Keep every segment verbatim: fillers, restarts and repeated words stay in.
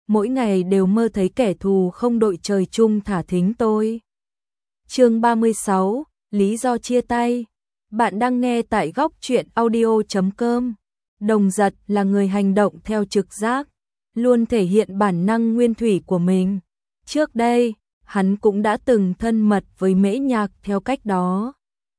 mỗi ngày đều mơ thấy kẻ thù không đội trời chung thả thính tôi. Chương ba mươi sáu, lý do chia tay. Bạn đang nghe tại góc truyện audio chấm com. Đồng Giật là người hành động theo trực giác, luôn thể hiện bản năng nguyên thủy của mình. Trước đây, hắn cũng đã từng thân mật với Mễ Nhạc theo cách đó.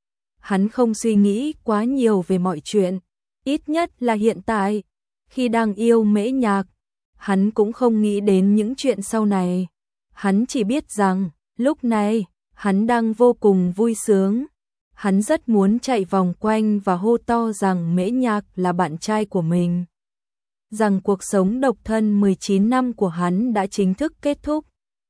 Hắn không suy nghĩ quá nhiều về mọi chuyện, ít nhất là hiện tại. Khi đang yêu Mễ Nhạc, hắn cũng không nghĩ đến những chuyện sau này. Hắn chỉ biết rằng, lúc này, hắn đang vô cùng vui sướng. Hắn rất muốn chạy vòng quanh và hô to rằng Mễ Nhạc là bạn trai của mình. Rằng cuộc sống độc thân mười chín năm của hắn đã chính thức kết thúc.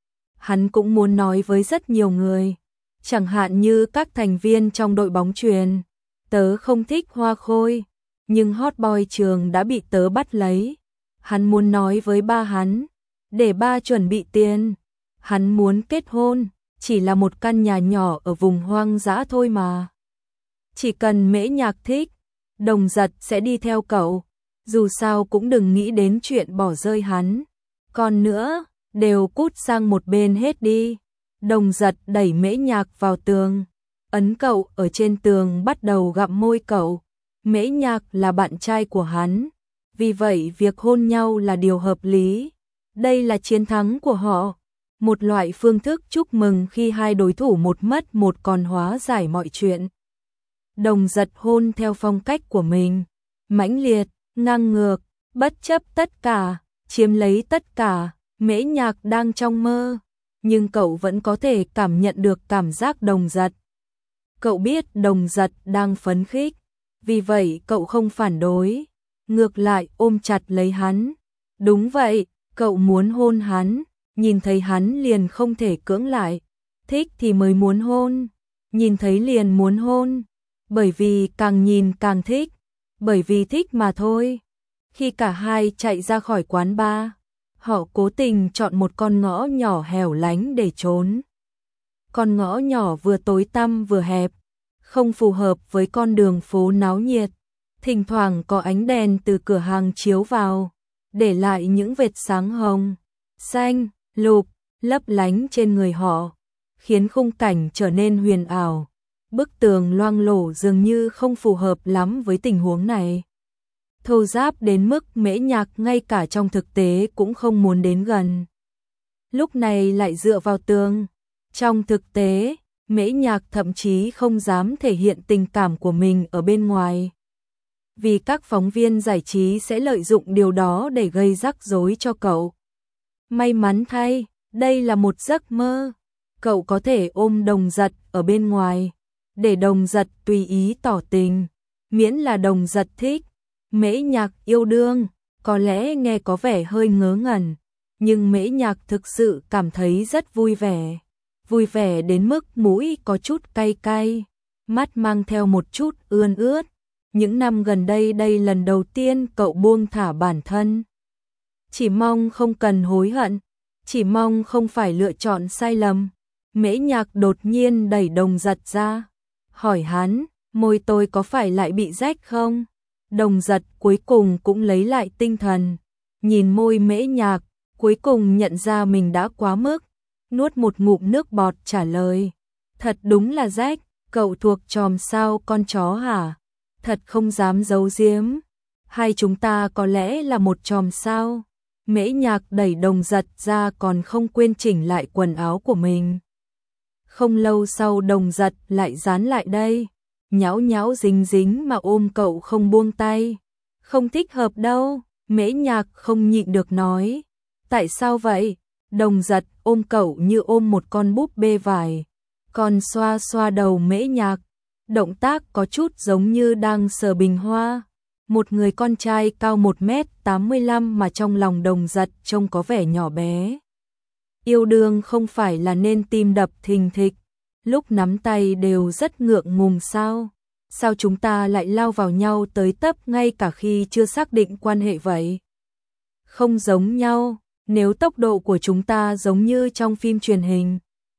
Hắn cũng muốn nói với rất nhiều người, chẳng hạn như các thành viên trong đội bóng chuyền. Tớ không thích Hoa Khôi, nhưng hot boy trường đã bị tớ bắt lấy. Hắn muốn nói với ba hắn, để ba chuẩn bị tiền. Hắn muốn kết hôn, chỉ là một căn nhà nhỏ ở vùng hoang dã thôi mà. Chỉ cần Mễ Nhạc thích, Đồng Giật sẽ đi theo cậu. Dù sao cũng đừng nghĩ đến chuyện bỏ rơi hắn. Còn nữa, đều cút sang một bên hết đi. Đồng Giật đẩy Mễ Nhạc vào tường, ấn cậu ở trên tường, bắt đầu gặm môi cậu. Mễ Nhạc là bạn trai của hắn, vì vậy việc hôn nhau là điều hợp lý. Đây là chiến thắng của họ, một loại phương thức chúc mừng khi hai đối thủ một mất một còn hóa giải mọi chuyện. Đồng Giật hôn theo phong cách của mình, mãnh liệt, ngang ngược, bất chấp tất cả, chiếm lấy tất cả. Mễ Nhạc đang trong mơ, nhưng cậu vẫn có thể cảm nhận được cảm giác Đồng Giật. Cậu biết Đồng Giật đang phấn khích, vì vậy cậu không phản đối, ngược lại ôm chặt lấy hắn. Đúng vậy, cậu muốn hôn hắn, nhìn thấy hắn liền không thể cưỡng lại, thích thì mới muốn hôn, nhìn thấy liền muốn hôn, bởi vì càng nhìn càng thích, bởi vì thích mà thôi. Khi cả hai chạy ra khỏi quán bar, họ cố tình chọn một con ngõ nhỏ hẻo lánh để trốn. Con ngõ nhỏ vừa tối tăm vừa hẹp, không phù hợp với con đường phố náo nhiệt. Thỉnh thoảng có ánh đèn từ cửa hàng chiếu vào, để lại những vệt sáng hồng, xanh, lục, lấp lánh trên người họ, khiến khung cảnh trở nên huyền ảo. Bức tường loang lổ dường như không phù hợp lắm với tình huống này. Thô ráp đến mức Mễ Nhạc ngay cả trong thực tế cũng không muốn đến gần. Lúc này lại dựa vào tường. Trong thực tế, Mễ Nhạc thậm chí không dám thể hiện tình cảm của mình ở bên ngoài. Vì các phóng viên giải trí sẽ lợi dụng điều đó để gây rắc rối cho cậu. May mắn thay, đây là một giấc mơ. Cậu có thể ôm Đồng Giật ở bên ngoài, để Đồng Giật tùy ý tỏ tình, miễn là Đồng Giật thích. Mễ Nhạc yêu đương, có lẽ nghe có vẻ hơi ngớ ngẩn, nhưng Mễ Nhạc thực sự cảm thấy rất vui vẻ. Vui vẻ đến mức mũi có chút cay cay, mắt mang theo một chút ươn ướt. Những năm gần đây đây lần đầu tiên cậu buông thả bản thân. Chỉ mong không cần hối hận, chỉ mong không phải lựa chọn sai lầm. Mễ Nhạc đột nhiên đẩy Đồng Giật ra, hỏi hắn, môi tôi có phải lại bị rách không? Đồng Giật cuối cùng cũng lấy lại tinh thần, nhìn môi Mễ Nhạc, cuối cùng nhận ra mình đã quá mức, nuốt một ngụm nước bọt trả lời, thật đúng là rách. Cậu thuộc chòm sao con chó hả? Thật không dám giấu giếm, hai chúng ta có lẽ là một chòm sao? Mễ Nhạc đẩy Đồng Giật ra còn không quên chỉnh lại quần áo của mình. Không lâu sau Đồng Giật lại dán lại đây, nhão nhão dính dính mà ôm cậu không buông tay. Không thích hợp đâu, Mễ Nhạc không nhịn được nói. Tại sao vậy? Đồng Giật ôm cậu như ôm một con búp bê vải, còn xoa xoa đầu Mễ Nhạc. Động tác có chút giống như đang sờ bình hoa. Một người con trai cao một mét tám mươi lăm mà trong lòng Đồng Giật trông có vẻ nhỏ bé. Yêu đương không phải là nên tim đập thình thịch, lúc nắm tay đều rất ngượng ngùng sao? Sao chúng ta lại lao vào nhau tới tấp ngay cả khi chưa xác định quan hệ vậy? Không giống nhau, nếu tốc độ của chúng ta giống như trong phim truyền hình,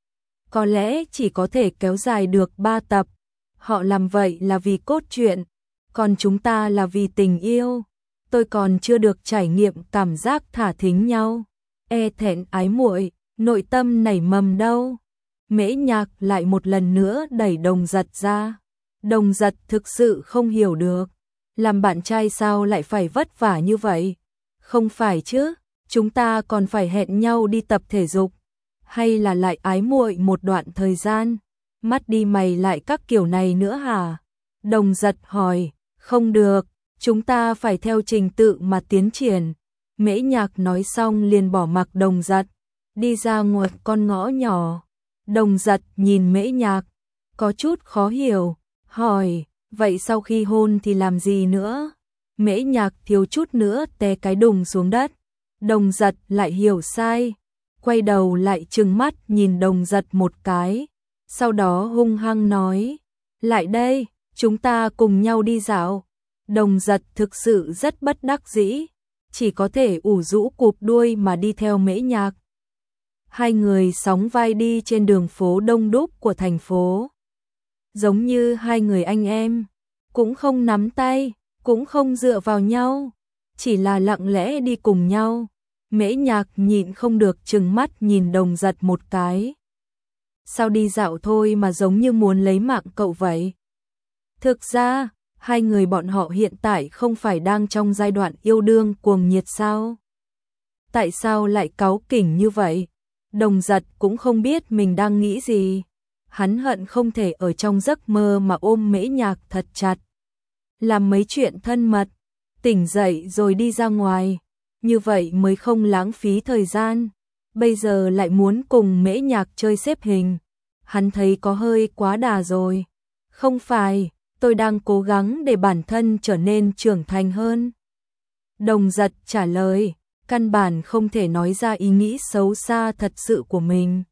có lẽ chỉ có thể kéo dài được ba tập. Họ làm vậy là vì cốt truyện, còn chúng ta là vì tình yêu. Tôi còn chưa được trải nghiệm cảm giác thả thính nhau. e thẹn ái muội, nội tâm nảy mầm đâu. Mễ Nhạc lại một lần nữa đẩy Đồng Giật ra. Đồng Giật thực sự không hiểu được, làm bạn trai sao lại phải vất vả như vậy? Không phải chứ, chúng ta còn phải hẹn nhau đi tập thể dục, hay là lại ái muội một đoạn thời gian, mắt đi mày lại các kiểu này nữa hả? Đồng Giật hỏi, không được, chúng ta phải theo trình tự mà tiến triển. Mễ Nhạc nói xong liền bỏ mặc Đồng Giật, đi ra ngoài con ngõ nhỏ. Đồng Giật nhìn Mễ Nhạc, có chút khó hiểu, hỏi, vậy sau khi hôn thì làm gì nữa? Mễ Nhạc thiếu chút nữa té cái đùng xuống đất. Đồng Giật lại hiểu sai, quay đầu lại trừng mắt nhìn Đồng Giật một cái, sau đó hung hăng nói, lại đây, chúng ta cùng nhau đi dạo. Đồng Giật thực sự rất bất đắc dĩ, chỉ có thể ủ rũ cụp đuôi mà đi theo Mễ Nhạc. Hai người sóng vai đi trên đường phố đông đúc của thành phố, giống như hai người anh em, cũng không nắm tay, cũng không dựa vào nhau, chỉ là lặng lẽ đi cùng nhau. Mễ Nhạc nhịn không được trừng mắt nhìn Đồng Giật một cái. Sao đi dạo thôi mà giống như muốn lấy mạng cậu vậy? Thực ra, hai người bọn họ hiện tại không phải đang trong giai đoạn yêu đương cuồng nhiệt sao? Tại sao lại cáu kỉnh như vậy? Đồng Giật cũng không biết mình đang nghĩ gì. Hắn hận không thể ở trong giấc mơ mà ôm Mễ Nhạc thật chặt, làm mấy chuyện thân mật, tỉnh dậy rồi đi ra ngoài, như vậy mới không lãng phí thời gian. Bây giờ lại muốn cùng Mễ Nhạc chơi xếp hình, hắn thấy có hơi quá đà rồi. Không phải, tôi đang cố gắng để bản thân trở nên trưởng thành hơn. Đồng Giật trả lời, căn bản không thể nói ra ý nghĩ xấu xa thật sự của mình.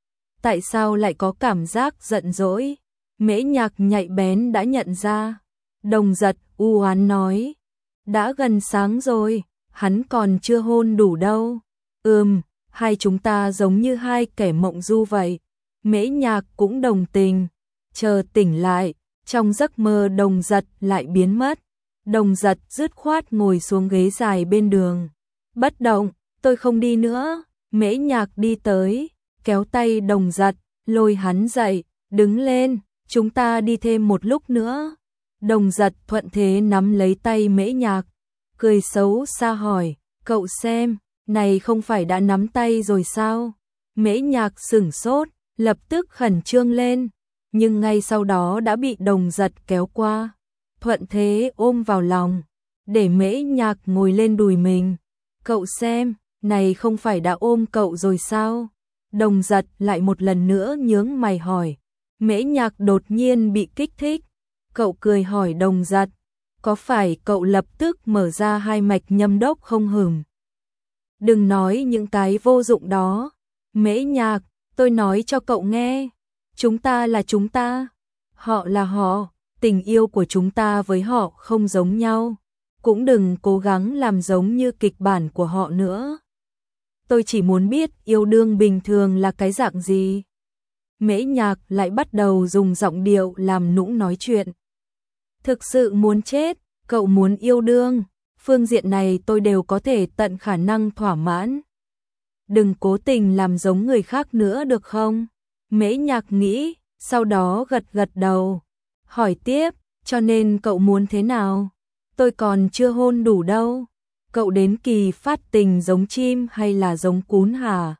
Tại sao lại có cảm giác giận dỗi? Mễ Nhạc nhạy bén đã nhận ra. Đồng Giật u oán nói, đã gần sáng rồi, hắn còn chưa hôn đủ đâu. Ừm, hai chúng ta giống như hai kẻ mộng du vậy. Mễ Nhạc cũng đồng tình. Chờ tỉnh lại, trong giấc mơ Đồng Giật lại biến mất. Đồng Giật dứt khoát ngồi xuống ghế dài bên đường. Bất động, tôi không đi nữa. Mễ Nhạc đi tới, kéo tay Đồng Giật, lôi hắn dậy, đứng lên, chúng ta đi thêm một lúc nữa. Đồng Giật thuận thế nắm lấy tay Mễ Nhạc, cười xấu xa hỏi, cậu xem, này không phải đã nắm tay rồi sao? Mễ Nhạc sửng sốt, lập tức khẩn trương lên, nhưng ngay sau đó đã bị Đồng Giật kéo qua, thuận thế ôm vào lòng, để Mễ Nhạc ngồi lên đùi mình. Cậu xem, này không phải đã ôm cậu rồi sao? Đồng Giật lại một lần nữa nhướng mày hỏi. Mễ Nhạc đột nhiên bị kích thích. Cậu cười hỏi Đồng Giật, có phải cậu lập tức mở ra hai mạch nhâm đốc không hửng? Đừng nói những cái vô dụng đó. Mễ Nhạc, tôi nói cho cậu nghe, chúng ta là chúng ta, họ là họ, tình yêu của chúng ta với họ không giống nhau, cũng đừng cố gắng làm giống như kịch bản của họ nữa. Tôi chỉ muốn biết yêu đương bình thường là cái dạng gì. Mễ Nhạc lại bắt đầu dùng giọng điệu làm nũng nói chuyện. Thực sự muốn chết, cậu muốn yêu đương, phương diện này tôi đều có thể tận khả năng thỏa mãn. Đừng cố tình làm giống người khác nữa được không? Mễ Nhạc nghĩ, sau đó gật gật đầu. Hỏi tiếp, cho nên cậu muốn thế nào? Tôi còn chưa hôn đủ đâu. Cậu đến kỳ phát tình giống chim hay là giống cún hả?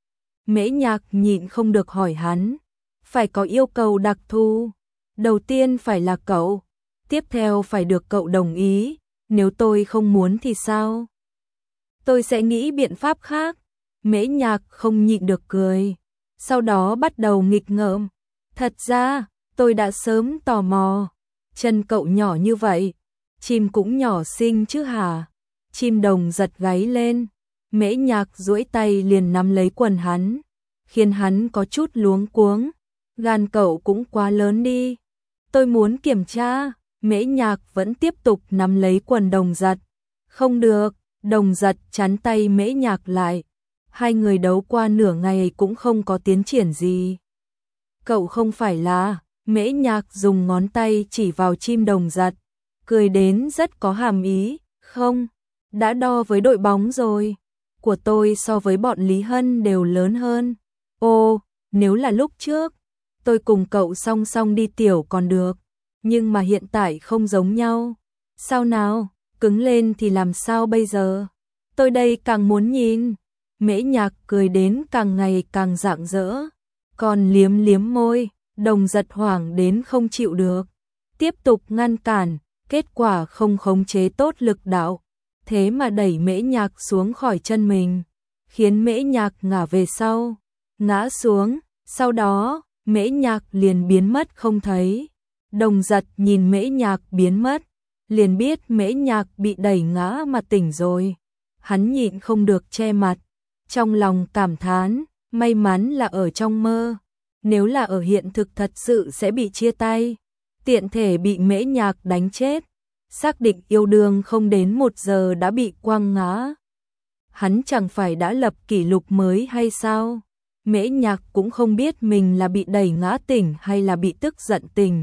Mễ Nhạc nhịn không được hỏi hắn. Phải có yêu cầu đặc thù. Đầu tiên phải là cậu. Tiếp theo phải được cậu đồng ý. Nếu tôi không muốn thì sao? Tôi sẽ nghĩ biện pháp khác. Mễ Nhạc không nhịn được cười. Sau đó bắt đầu nghịch ngợm. Thật ra, tôi đã sớm tò mò. Chân cậu nhỏ như vậy. Chim cũng nhỏ xinh chứ hả? Chim Đồng giật gáy lên. Mễ Nhạc duỗi tay liền nắm lấy quần hắn, khiến hắn có chút luống cuống. Gan cậu cũng quá lớn đi. Tôi muốn kiểm tra. Mễ Nhạc vẫn tiếp tục nắm lấy quần Đồng giật. Không được. Đồng giật chắn tay Mễ Nhạc lại. Hai người đấu qua nửa ngày cũng không có tiến triển gì. Cậu không phải là... Mễ Nhạc dùng ngón tay chỉ vào chim Đồng giật, cười đến rất có hàm ý. Không, đã đo với đội bóng rồi. của tôi so với bọn Lý Hân đều lớn hơn. Ô, nếu là lúc trước, tôi cùng cậu song song đi tiểu còn được, nhưng mà hiện tại không giống nhau. Sao nào, cứng lên thì làm sao bây giờ? Tôi đây càng muốn nhìn. Mễ Nhạc cười đến càng ngày càng rạng rỡ, còn liếm liếm môi. Đồng Giật hoảng đến không chịu được, tiếp tục ngăn cản, kết quả không khống chế tốt lực đạo, thế mà đẩy Mễ Nhạc xuống khỏi chân mình, khiến Mễ Nhạc ngã về sau, ngã xuống, sau đó, Mễ Nhạc liền biến mất không thấy. Đồng Giật nhìn Mễ Nhạc biến mất, liền biết Mễ Nhạc bị đẩy ngã mà tỉnh rồi. Hắn nhịn không được che mặt, trong lòng cảm thán, may mắn là ở trong mơ. Nếu là ở hiện thực thật sự sẽ bị chia tay, tiện thể bị Mễ Nhạc đánh chết, xác định yêu đương không đến một giờ đã bị quăng ngã. Hắn chẳng phải đã lập kỷ lục mới hay sao? Mễ Nhạc cũng không biết mình là bị đẩy ngã tỉnh hay là bị tức giận tỉnh.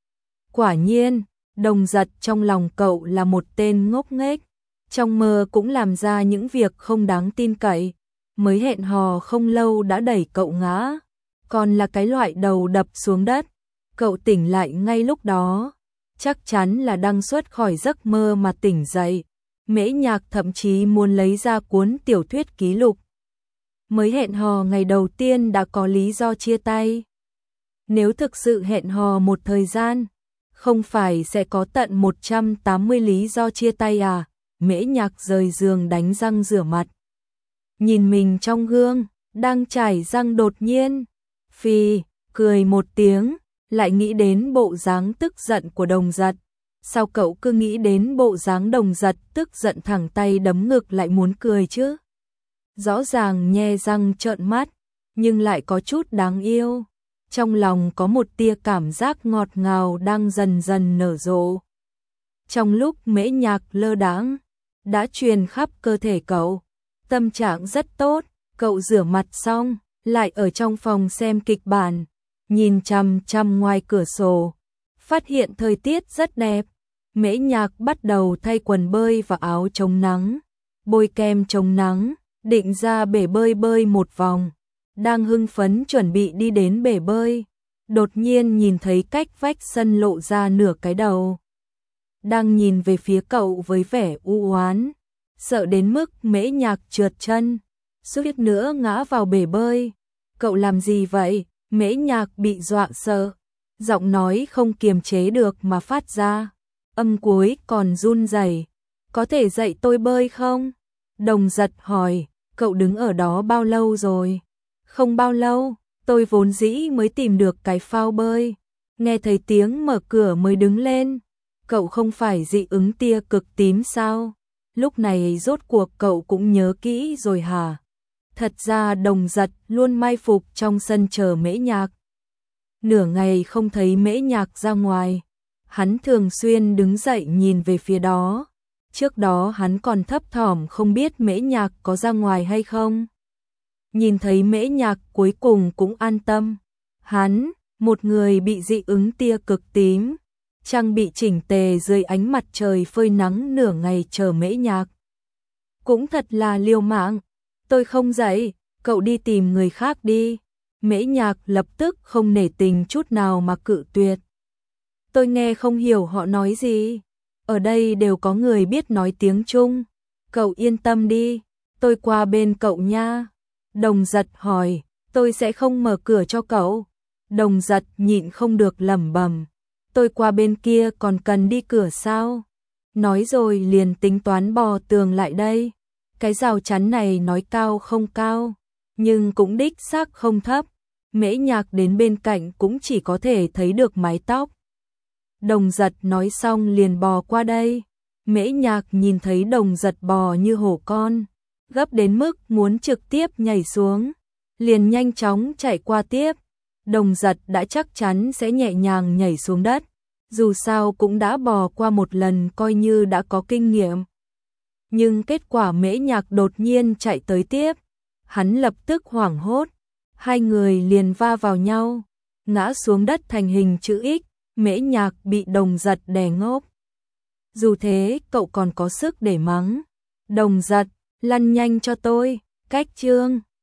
Quả nhiên, Đồng Giật trong lòng cậu là một tên ngốc nghếch, trong mơ cũng làm ra những việc không đáng tin cậy, mới hẹn hò không lâu đã đẩy cậu ngã. Còn là cái loại đầu đập xuống đất, cậu tỉnh lại ngay lúc đó, chắc chắn là đang xuất khỏi giấc mơ mà tỉnh dậy. Mễ Nhạc thậm chí muốn lấy ra cuốn tiểu thuyết ký lục. Mới hẹn hò ngày đầu tiên đã có lý do chia tay. Nếu thực sự hẹn hò một thời gian, không phải sẽ có tận một trăm tám mươi lý do chia tay à? Mễ Nhạc rời giường đánh răng rửa mặt. Nhìn mình trong gương, đang chải răng đột nhiên. Phi, cười một tiếng, lại nghĩ đến bộ dáng tức giận của Đồng Giật. Sao cậu cứ nghĩ đến bộ dáng Đồng Giật tức giận thẳng tay đấm ngực lại muốn cười chứ? Rõ ràng nhe răng trợn mắt, nhưng lại có chút đáng yêu. Trong lòng có một tia cảm giác ngọt ngào đang dần dần nở rộ. Trong lúc Mễ Nhạc lơ đãng, đã truyền khắp cơ thể cậu. Tâm trạng rất tốt, cậu rửa mặt xong, lại ở trong phòng xem kịch bản, nhìn chằm chằm ngoài cửa sổ, phát hiện thời tiết rất đẹp. Mễ Nhạc bắt đầu thay quần bơi và áo chống nắng, bôi kem chống nắng, định ra bể bơi bơi một vòng, đang hưng phấn chuẩn bị đi đến bể bơi, đột nhiên nhìn thấy cách vách sân lộ ra nửa cái đầu, đang nhìn về phía cậu với vẻ u oán, sợ đến mức Mễ Nhạc trượt chân, suýt nữa ngã vào bể bơi. Cậu làm gì vậy? Mễ Nhạc bị dọa sợ, giọng nói không kiềm chế được mà phát ra, âm cuối còn run rẩy. Có thể dạy tôi bơi không? Đồng Giật hỏi, cậu đứng ở đó bao lâu rồi? Không bao lâu, tôi vốn dĩ mới tìm được cái phao bơi, nghe thấy tiếng mở cửa mới đứng lên. Cậu không phải dị ứng tia cực tím sao? Lúc này rốt cuộc cậu cũng nhớ kỹ rồi hả? Thật ra Đồng Giật luôn mai phục trong sân chờ Mễ Nhạc. Nửa ngày không thấy Mễ Nhạc ra ngoài, hắn thường xuyên đứng dậy nhìn về phía đó. Trước đó hắn còn thấp thỏm không biết Mễ Nhạc có ra ngoài hay không. Nhìn thấy Mễ Nhạc cuối cùng cũng an tâm. Hắn, một người bị dị ứng tia cực tím, trang bị chỉnh tề dưới ánh mặt trời phơi nắng nửa ngày chờ Mễ Nhạc. Cũng thật là liều mạng. Tôi không dậy, cậu đi tìm người khác đi. Mễ Nhạc lập tức không nể tình chút nào mà cự tuyệt. Tôi nghe không hiểu họ nói gì. Ở đây đều có người biết nói tiếng Trung. Cậu yên tâm đi, tôi qua bên cậu nha. Đồng Giật hỏi, tôi sẽ không mở cửa cho cậu. Đồng Giật nhịn không được lẩm bẩm, tôi qua bên kia còn cần đi cửa sao? Nói rồi liền tính toán bò tường lại đây. Cái rào chắn này nói cao không cao, nhưng cũng đích xác không thấp. Mễ Nhạc đến bên cạnh cũng chỉ có thể thấy được mái tóc. Đồng Giật nói xong liền bò qua đây. Mễ Nhạc nhìn thấy Đồng Giật bò như hổ con, gấp đến mức muốn trực tiếp nhảy xuống, liền nhanh chóng chạy qua tiếp. Đồng Giật đã chắc chắn sẽ nhẹ nhàng nhảy xuống đất, dù sao cũng đã bò qua một lần coi như đã có kinh nghiệm. Nhưng kết quả Mễ Nhạc đột nhiên chạy tới tiếp, hắn lập tức hoảng hốt, hai người liền va vào nhau, ngã xuống đất thành hình chữ X. Mễ Nhạc bị Đồng Giật đè ngốc. Dù thế cậu còn có sức để mắng. Đồng Giật, Lăn nhanh cho tôi, cách chương.